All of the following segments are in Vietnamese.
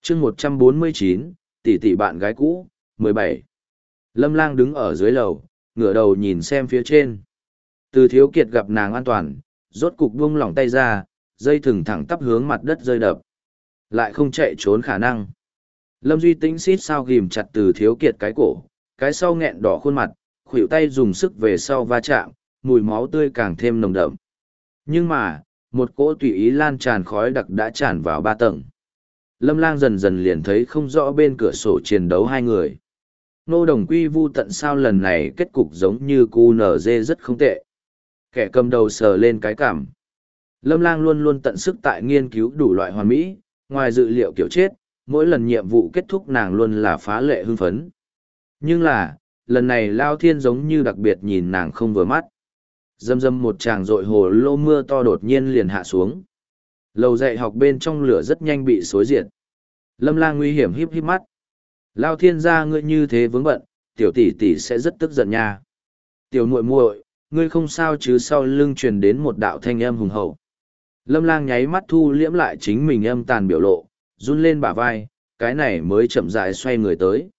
chương 149, tỷ tỷ bạn gái cũ, 17. Lâm Lang đứng ở dưới lầu, ngửa đầu nhìn xem phía trên. Từ Thiếu Kiệt gặp nàng an toàn, rốt cục buông lỏng tay ra, dây thừng thẳng tắp hướng mặt đất rơi đập. Lại không chạy trốn khả năng. Lâm Duy Tĩnh xít sao ghìm chặt Từ Thiếu Kiệt cái cổ, cái sau nghẹn đỏ khuôn mặt, khuỷu tay dùng sức về sau va chạm, mùi máu tươi càng thêm nồng đậm. Nhưng mà, một cỗ tùy ý lan tràn khói đặc đã tràn vào 3 tầng. Lâm Lang dần dần liền thấy không rõ bên cửa sổ chiến đấu hai người. Nô Đồng Quy Vu Tận sao lần này kết cục giống như QNZ rất không tệ. Kẻ cầm đầu sờ lên cái cảm. Lâm Lang luôn luôn tận sức tại nghiên cứu đủ loại hoàn mỹ, ngoài dự liệu kiểu chết, mỗi lần nhiệm vụ kết thúc nàng luôn là phá lệ hưng phấn. Nhưng là, lần này Lao Thiên giống như đặc biệt nhìn nàng không vừa mắt. Dâm dâm một tràng rội hồ lô mưa to đột nhiên liền hạ xuống. Lầu dạy học bên trong lửa rất nhanh bị xối diệt. Lâm Lang nguy hiểm híp híp mắt. Lao Thiên gia ngươi như thế vướng bận, tiểu tỷ tỷ sẽ rất tức giận nha. Tiểu muội muội, ngươi không sao chứ? Sau lưng truyền đến một đạo thanh âm hùng hậu. Lâm Lang nháy mắt thu liễm lại chính mình âm tàn biểu lộ, run lên bả vai, cái này mới chậm rãi xoay người tới.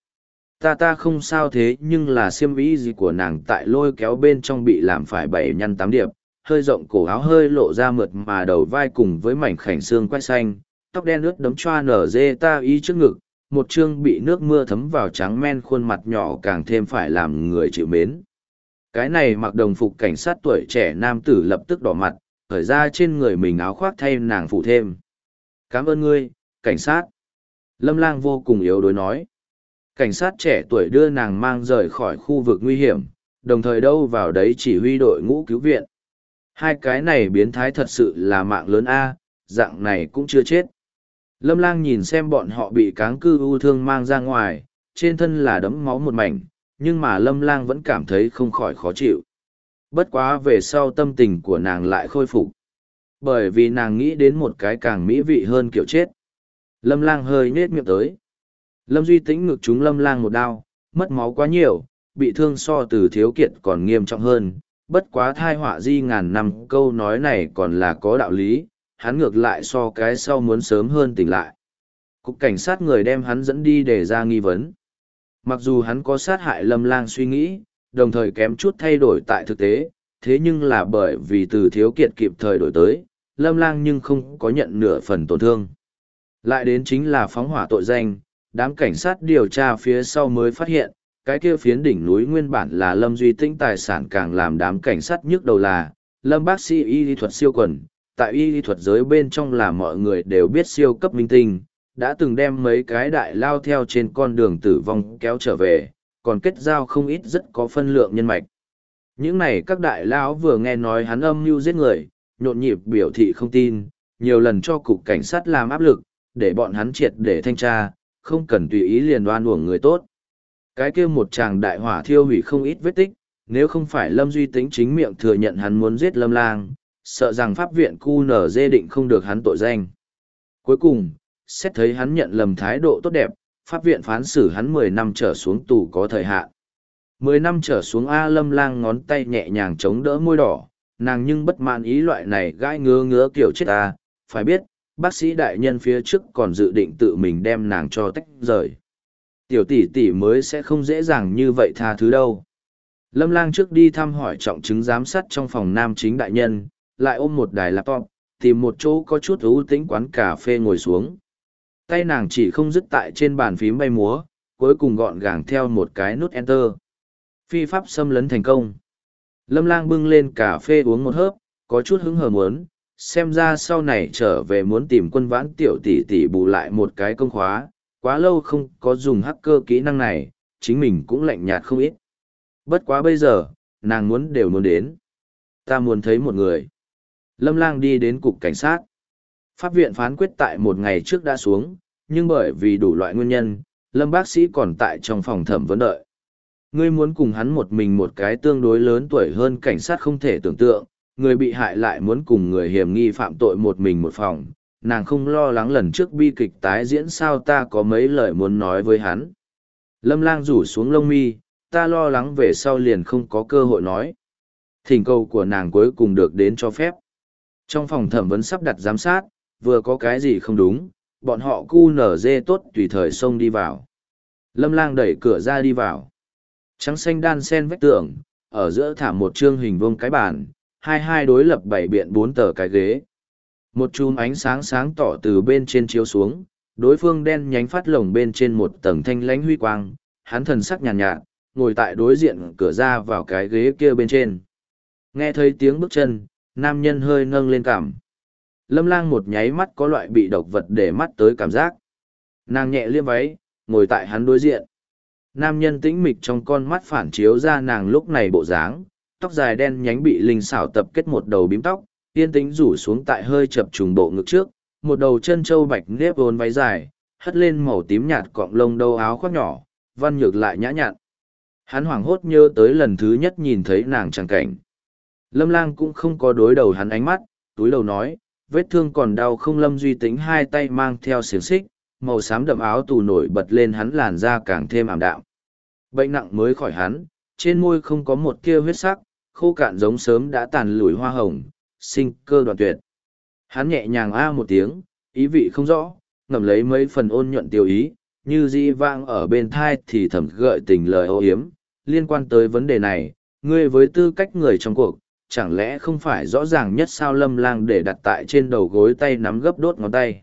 Ta không sao thế, nhưng là xiêm y gì của nàng tại lôi kéo bên trong bị làm phải 7 nhăn 8 điệp, hơi rộng cổ áo hơi lộ ra mượt mà đầu vai cùng với mảnh khảnh xương quai xanh, tóc đen ướt đấm choa nở dê ta y trước ngực, một chương bị nước mưa thấm vào trắng men khuôn mặt nhỏ càng thêm phải làm người chịu mến. Cái này mặc đồng phục cảnh sát tuổi trẻ nam tử lập tức đỏ mặt, khởi ra trên người mình áo khoác thay nàng phụ thêm. Cảm ơn ngươi, cảnh sát. Lâm Lang vô cùng yếu đuối nói. Cảnh sát trẻ tuổi đưa nàng mang rời khỏi khu vực nguy hiểm, đồng thời đâu vào đấy chỉ huy đội ngũ cứu viện. Hai cái này biến thái thật sự là mạng lớn A, dạng này cũng chưa chết. Lâm Lang nhìn xem bọn họ bị cáng cư ưu thương mang ra ngoài, trên thân là đẫm máu một mảnh, nhưng mà Lâm Lang vẫn cảm thấy không khỏi khó chịu. Bất quá về sau tâm tình của nàng lại khôi phục. Bởi vì nàng nghĩ đến một cái càng mỹ vị hơn kiểu chết. Lâm Lang hơi nhếch miệng tới. Lâm Duy Tĩnh ngực trúng Lâm Lang một đao, mất máu quá nhiều, bị thương so Từ Thiếu Kiệt còn nghiêm trọng hơn. Bất quá thai họa di ngàn năm, câu nói này còn là có đạo lý, hắn ngược lại so cái sau muốn sớm hơn tỉnh lại. Cục cảnh sát người đem hắn dẫn đi để ra nghi vấn. Mặc dù hắn có sát hại Lâm Lang suy nghĩ, đồng thời kém chút thay đổi tại thực tế, thế nhưng là bởi vì Từ Thiếu Kiệt kịp thời đổi tới, Lâm Lang nhưng không có nhận nửa phần tổn thương. Lại đến chính là phóng hỏa tội danh, đám cảnh sát điều tra phía sau mới phát hiện, cái kia phiến đỉnh núi nguyên bản là Lâm Duy Tĩnh tài sản, càng làm đám cảnh sát nhức đầu là, Lâm bác sĩ y lý thuật siêu quần, tại y lý thuật giới bên trong là mọi người đều biết siêu cấp minh tinh, đã từng đem mấy cái đại lao theo trên con đường tử vong kéo trở về, còn kết giao không ít rất có phân lượng nhân mạch. Những này các đại lão vừa nghe nói hắn âm mưu giết người, nhộn nhịp biểu thị không tin, nhiều lần cho cục cảnh sát làm áp lực, để bọn hắn triệt để thanh tra, không cần tùy ý liền đoan uổng người tốt. Cái kia một tràng đại hỏa thiêu hủy không ít vết tích, nếu không phải Lâm Duy Tĩnh chính miệng thừa nhận hắn muốn giết Lâm Lang, sợ rằng pháp viện QNZ định không được hắn tội danh. Cuối cùng, xét thấy hắn nhận lầm thái độ tốt đẹp, pháp viện phán xử hắn 10 năm trở xuống tù có thời hạn. 10 năm trở xuống A. Lâm Lang ngón tay nhẹ nhàng chống đỡ môi đỏ, nàng nhưng bất mãn ý loại này gãi ngứa ngứa kiểu chết ta, phải biết, bác sĩ đại nhân phía trước còn dự định tự mình đem nàng cho tách rời. Tiểu tỷ tỷ mới sẽ không dễ dàng như vậy tha thứ đâu. Lâm Lang trước đi thăm hỏi trọng chứng giám sát trong phòng nam chính đại nhân, lại ôm một đài laptop, tìm một chỗ có chút ưu tĩnh quán cà phê ngồi xuống. Tay nàng chỉ không dứt tại trên bàn phím bay múa, cuối cùng gọn gàng theo một cái nút enter. Phi pháp xâm lấn thành công. Lâm Lang bưng lên cà phê uống một hớp, có chút hứng hờ muốn, xem ra sau này trở về muốn tìm Quân Vãn tiểu tỷ tỷ bù lại một cái công khóa, quá lâu không có dùng hacker kỹ năng này, chính mình cũng lạnh nhạt không ít. Bất quá bây giờ, nàng muốn đều muốn đến. Ta muốn thấy một người. Lâm Lang đi đến cục cảnh sát. Pháp viện phán quyết tại một ngày trước đã xuống, nhưng bởi vì đủ loại nguyên nhân, Lâm bác sĩ còn tại trong phòng thẩm vấn đợi. Ngươi muốn cùng hắn một mình một cái tương đối lớn tuổi hơn cảnh sát không thể tưởng tượng, người bị hại lại muốn cùng người hiểm nghi phạm tội một mình một phòng, nàng không lo lắng lần trước bi kịch tái diễn sao? Ta có mấy lời muốn nói với hắn. Lâm Lang rủ xuống lông mi, ta lo lắng về sau liền không có cơ hội nói. Thỉnh cầu của nàng cuối cùng được đến cho phép. Trong phòng thẩm vấn sắp đặt giám sát, vừa có cái gì không đúng, bọn họ cu nở dê tốt tùy thời xông đi vào. Lâm Lang đẩy cửa ra đi vào. Trắng xanh đan sen vách tường, ở giữa thả một chương hình vuông cái bàn, hai đối lập bảy biện 4 tờ cái ghế. Một chùm ánh sáng sáng tỏ từ bên trên chiếu xuống, đối phương đen nhánh phát lồng bên trên một tầng thanh lãnh huy quang, hắn thần sắc nhàn nhạt, ngồi tại đối diện cửa ra vào cái ghế kia bên trên. Nghe thấy tiếng bước chân, nam nhân hơi nâng lên cằm. Lâm Lang một nháy mắt có loại bị độc vật để mắt tới cảm giác. Nàng nhẹ liêm váy, ngồi tại hắn đối diện. Nam nhân tĩnh mịch trong con mắt phản chiếu ra nàng lúc này bộ dáng, tóc dài đen nhánh bị linh xảo tập kết một đầu bím tóc, yên tĩnh rủ xuống tại hơi chập trùng bộ ngực trước, một đầu chân châu bạch nếp vốn váy dài, hất lên màu tím nhạt cọng lông đâu áo khoác nhỏ, văn nhược lại nhã nhặn. Hắn hoảng hốt nhớ tới lần thứ nhất nhìn thấy nàng tràng cảnh. Lâm Lang cũng không có đối đầu hắn ánh mắt, túi đầu nói, vết thương còn đau không? Lâm Duy Tĩnh hai tay mang theo xiềng xích, màu xám đậm áo tù nổi bật lên hắn làn da càng thêm ảm đạm. Bệnh nặng mới khỏi hắn, trên môi không có một tia huyết sắc, khô cạn giống sớm đã tàn lùi hoa hồng, sinh cơ đoạn tuyệt. Hắn nhẹ nhàng a một tiếng, ý vị không rõ, ngậm lấy mấy phần ôn nhuận tiêu ý, như di vang ở bên thai thì thầm gợi tình lời ô yếm. Liên quan tới vấn đề này, ngươi với tư cách người trong cuộc, chẳng lẽ không phải rõ ràng nhất sao? Lâm Lang để đặt tại trên đầu gối, tay nắm gấp đốt ngón tay.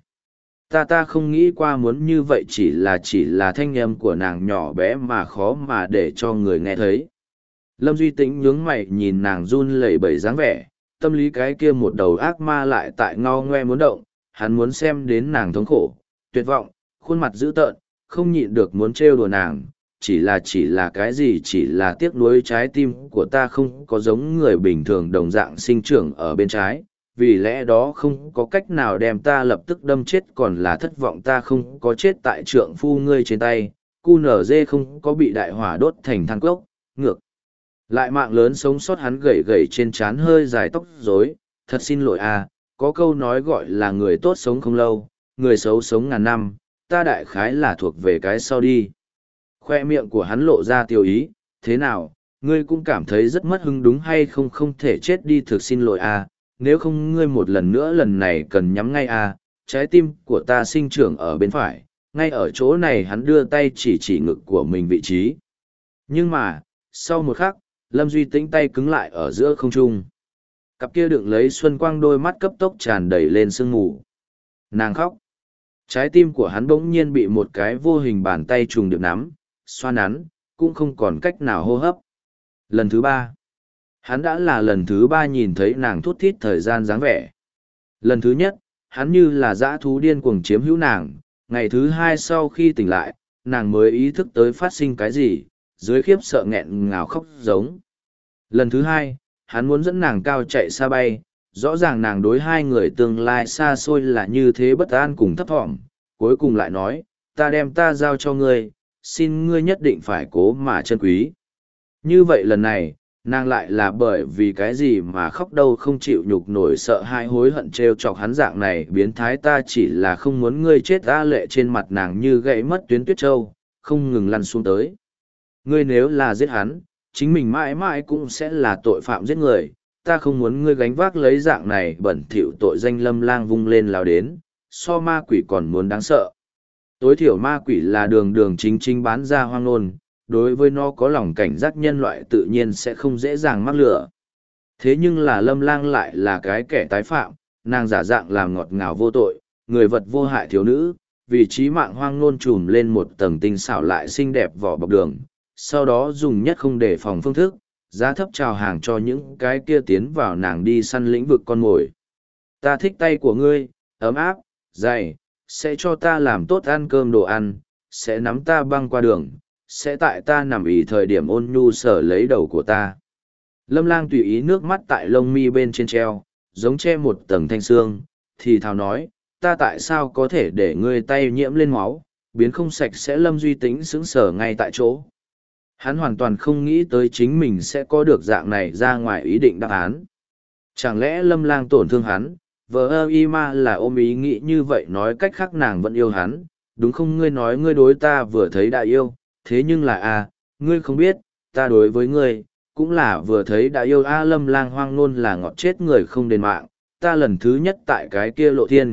Ta không nghĩ qua muốn như vậy, chỉ là thanh âm của nàng nhỏ bé mà khó mà để cho người nghe thấy. Lâm Duy Tĩnh nhướng mày nhìn nàng run lẩy bẩy dáng vẻ, tâm lý cái kia một đầu ác ma lại tại ngao ngoe muốn động, hắn muốn xem đến nàng thống khổ, tuyệt vọng, khuôn mặt dữ tợn, không nhịn được muốn trêu đùa nàng, chỉ là cái gì? Chỉ là tiếc nuối trái tim của ta không có giống người bình thường đồng dạng sinh trưởng ở bên trái, vì lẽ đó không có cách nào đem ta lập tức đâm chết, còn là thất vọng ta không có chết tại trượng phu ngươi trên tay, cu nở dê không có bị đại hỏa đốt thành than cốc, ngược lại mạng lớn sống sót. Hắn gầy gầy trên trán hơi dài tóc rối, thật xin lỗi à, có câu nói gọi là người tốt sống không lâu, người xấu sống ngàn năm, ta đại khái là thuộc về cái sau đi. Khoe miệng của hắn lộ ra tiêu ý, thế nào, ngươi cũng cảm thấy rất mất hứng đúng hay không? Không thể chết đi, thực xin lỗi à, nếu không ngươi một lần nữa lần này cần nhắm ngay à, trái tim của ta sinh trưởng ở bên phải, ngay ở chỗ này. Hắn đưa tay chỉ ngực của mình vị trí. Nhưng mà, sau một khắc, Lâm Duy Tĩnh tay cứng lại ở giữa không trung. Cặp kia đựng lấy xuân quang đôi mắt cấp tốc tràn đầy lên sương mù. Nàng khóc. Trái tim của hắn bỗng nhiên bị một cái vô hình bàn tay trùng điệp nắm, xoa nắn, cũng không còn cách nào hô hấp. Lần thứ ba. Hắn đã là lần thứ ba nhìn thấy nàng thút thít thời gian dáng vẻ. Lần thứ nhất, hắn như là dã thú điên cuồng chiếm hữu nàng. Ngày thứ hai sau khi tỉnh lại, nàng mới ý thức tới phát sinh cái gì, dưới khiếp sợ nghẹn ngào khóc giống. Lần thứ hai, hắn muốn dẫn nàng cao chạy xa bay, rõ ràng nàng đối hai người tương lai xa xôi là như thế bất an cùng thấp thỏm, cuối cùng lại nói, ta đem ta giao cho ngươi, xin ngươi nhất định phải cố mà trân quý. Như vậy lần này, nàng lại là bởi vì cái gì mà khóc đâu không chịu nhục nổi, sợ hãi hối hận trêu chọc hắn dạng này biến thái. Ta chỉ là không muốn ngươi chết. Ta lệ trên mặt nàng như gãy mất tuyến tuyết trâu, không ngừng lăn xuống tới. Ngươi nếu là giết hắn, chính mình mãi mãi cũng sẽ là tội phạm giết người. Ta không muốn ngươi gánh vác lấy dạng này bẩn thỉu tội danh. Lâm Lang vung lên lao đến, so ma quỷ còn muốn đáng sợ. Tối thiểu ma quỷ là đường đường chính chính bán ra hoang nôn, đối với nó có lòng cảnh giác nhân loại tự nhiên sẽ không dễ dàng mắc lửa. Thế nhưng là Lâm Lang lại là cái kẻ tái phạm, nàng giả dạng làm ngọt ngào vô tội, người vật vô hại thiếu nữ, vì trí mạng hoang nôn trùm lên một tầng tinh xảo lại xinh đẹp vỏ bọc đường, sau đó dùng nhất không đề phòng phương thức, giá thấp chào hàng cho những cái kia tiến vào nàng đi săn lĩnh vực con mồi. Ta thích tay của ngươi, ấm áp, dày, sẽ cho ta làm tốt ăn cơm đồ ăn, sẽ nắm ta băng qua đường, sẽ tại ta nằm ỉ thời điểm ôn nhu sở lấy đầu của ta. Lâm Lang tùy ý nước mắt tại lông mi bên trên treo, giống che một tầng thanh xương, thì thào nói, ta tại sao có thể để ngươi tay nhiễm lên máu, biến không sạch sẽ. Lâm Duy Tĩnh sững sờ ngay tại chỗ. Hắn hoàn toàn không nghĩ tới chính mình sẽ có được dạng này ra ngoài ý định đáp án. Chẳng lẽ Lâm Lang tổn thương hắn, vợ ơ y ma là ôm ý nghĩ như vậy, nói cách khác nàng vẫn yêu hắn, đúng không? Ngươi nói ngươi đối ta vừa thấy đã yêu, thế nhưng là ngươi không biết, ta đối với ngươi, cũng là vừa thấy đã yêu. Lâm Lang hoang nôn là ngọt chết người không đền mạng, ta lần thứ nhất tại cái kia lộ thiên,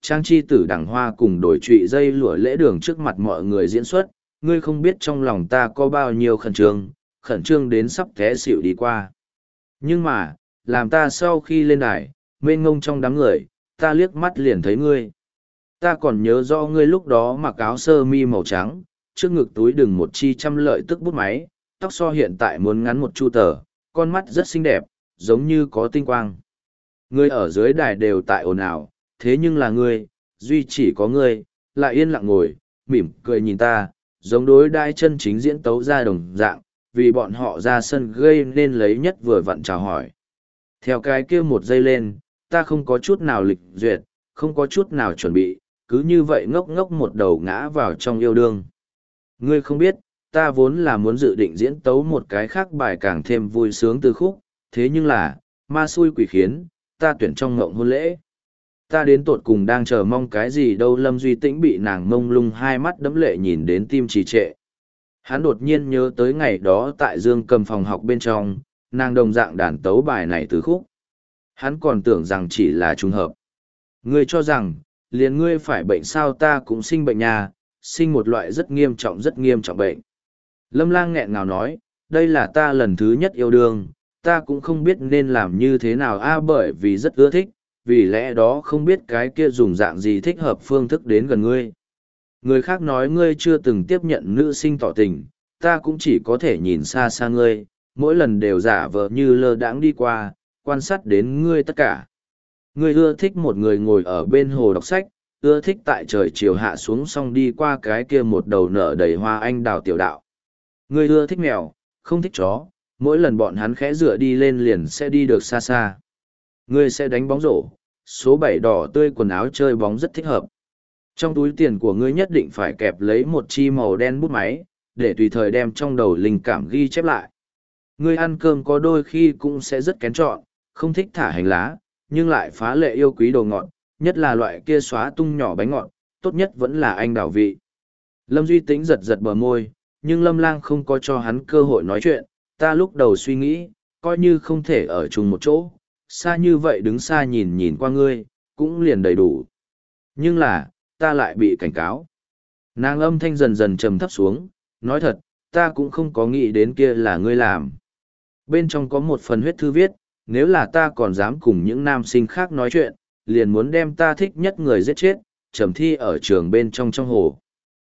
trang chi tử đằng hoa cùng đổi trụy dây lụa lễ đường trước mặt mọi người diễn xuất, ngươi không biết trong lòng ta có bao nhiêu khẩn trương đến sắp té xỉu đi qua. Nhưng mà, làm ta sau khi lên đài, mênh ngông trong đám người, ta liếc mắt liền thấy ngươi. Ta còn nhớ rõ ngươi lúc đó mặc áo sơ mi màu trắng, trước ngực túi đừng một chi trăm lợi tức bút máy, tóc so hiện tại muốn ngắn một chu tờ, con mắt rất xinh đẹp, giống như có tinh quang. Ngươi ở dưới đài đều tại ồn ào, thế nhưng là ngươi, duy chỉ có ngươi, lại yên lặng ngồi, mỉm cười nhìn ta, giống đối đai chân chính diễn tấu ra đồng dạng, vì bọn họ ra sân gây nên lấy nhất vừa vặn chào hỏi. Theo cái kia một giây lên, ta không có chút nào lịch duyệt, không có chút nào chuẩn bị, cứ như vậy ngốc ngốc một đầu ngã vào trong yêu đương. Ngươi không biết, ta vốn là muốn dự định diễn tấu một cái khác bài càng thêm vui sướng từ khúc, thế nhưng là, ma xui quỷ khiến, ta tuyển trong ngộng hôn lễ. Ta đến tột cùng đang chờ mong cái gì đâu. Lâm Duy Tĩnh bị nàng mông lung hai mắt đẫm lệ nhìn đến tim trì trệ. Hắn đột nhiên nhớ tới ngày đó tại Dương Cầm phòng học bên trong, nàng đồng dạng đàn tấu bài này từ khúc. Hắn còn tưởng rằng chỉ là trùng hợp. Ngươi cho rằng, liền ngươi phải bệnh sao, ta cũng sinh bệnh nhà, sinh một loại rất nghiêm trọng bệnh. Lâm Lang nghẹn ngào nói, đây là ta lần thứ nhất yêu đương, ta cũng không biết nên làm như thế nào bởi vì rất ưa thích, vì lẽ đó không biết cái kia dùng dạng gì thích hợp phương thức đến gần ngươi. Người khác nói ngươi chưa từng tiếp nhận nữ sinh tỏ tình, ta cũng chỉ có thể nhìn xa xa ngươi, mỗi lần đều giả vờ như lơ đãng đi qua, quan sát đến ngươi tất cả. Ngươi ưa thích một người ngồi ở bên hồ đọc sách, ưa thích tại trời chiều hạ xuống xong đi qua cái kia một đầu nở đầy hoa anh đào tiểu đạo. Ngươi ưa thích mèo, không thích chó, mỗi lần bọn hắn khẽ dựa đi lên liền sẽ đi được xa xa. Ngươi sẽ đánh bóng rổ, số 7 đỏ tươi quần áo chơi bóng rất thích hợp. Trong túi tiền của ngươi nhất định phải kẹp lấy một chi màu đen bút máy, để tùy thời đem trong đầu linh cảm ghi chép lại. Ngươi ăn cơm có đôi khi cũng sẽ rất kén chọn, không thích thả hành lá, nhưng lại phá lệ yêu quý đồ ngọt, nhất là loại kia xóa tung nhỏ bánh ngọt, tốt nhất vẫn là anh đào vị. Lâm Duy Tĩnh giật giật bờ môi, nhưng Lâm Lang không có cho hắn cơ hội nói chuyện. Ta lúc đầu suy nghĩ, coi như không thể ở chung một chỗ, xa như vậy đứng xa nhìn nhìn qua ngươi, cũng liền đầy đủ. Nhưng là, ta lại bị cảnh cáo. Nàng âm thanh dần dần trầm thấp xuống, nói thật, ta cũng không có nghĩ đến kia là ngươi làm. Bên trong có một phần huyết thư viết, nếu là ta còn dám cùng những nam sinh khác nói chuyện, liền muốn đem ta thích nhất người giết chết, trầm thi ở trường bên trong hồ.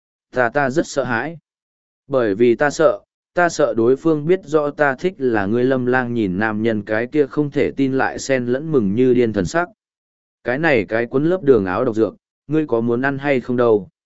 Ta rất sợ hãi. Bởi vì ta sợ đối phương biết rõ ta thích là ngươi. Lâm Lang nhìn nam nhân cái kia không thể tin lại xen lẫn mừng như điên thần sắc. Cái này cái cuốn lớp đường áo độc dược, ngươi có muốn ăn hay không đâu?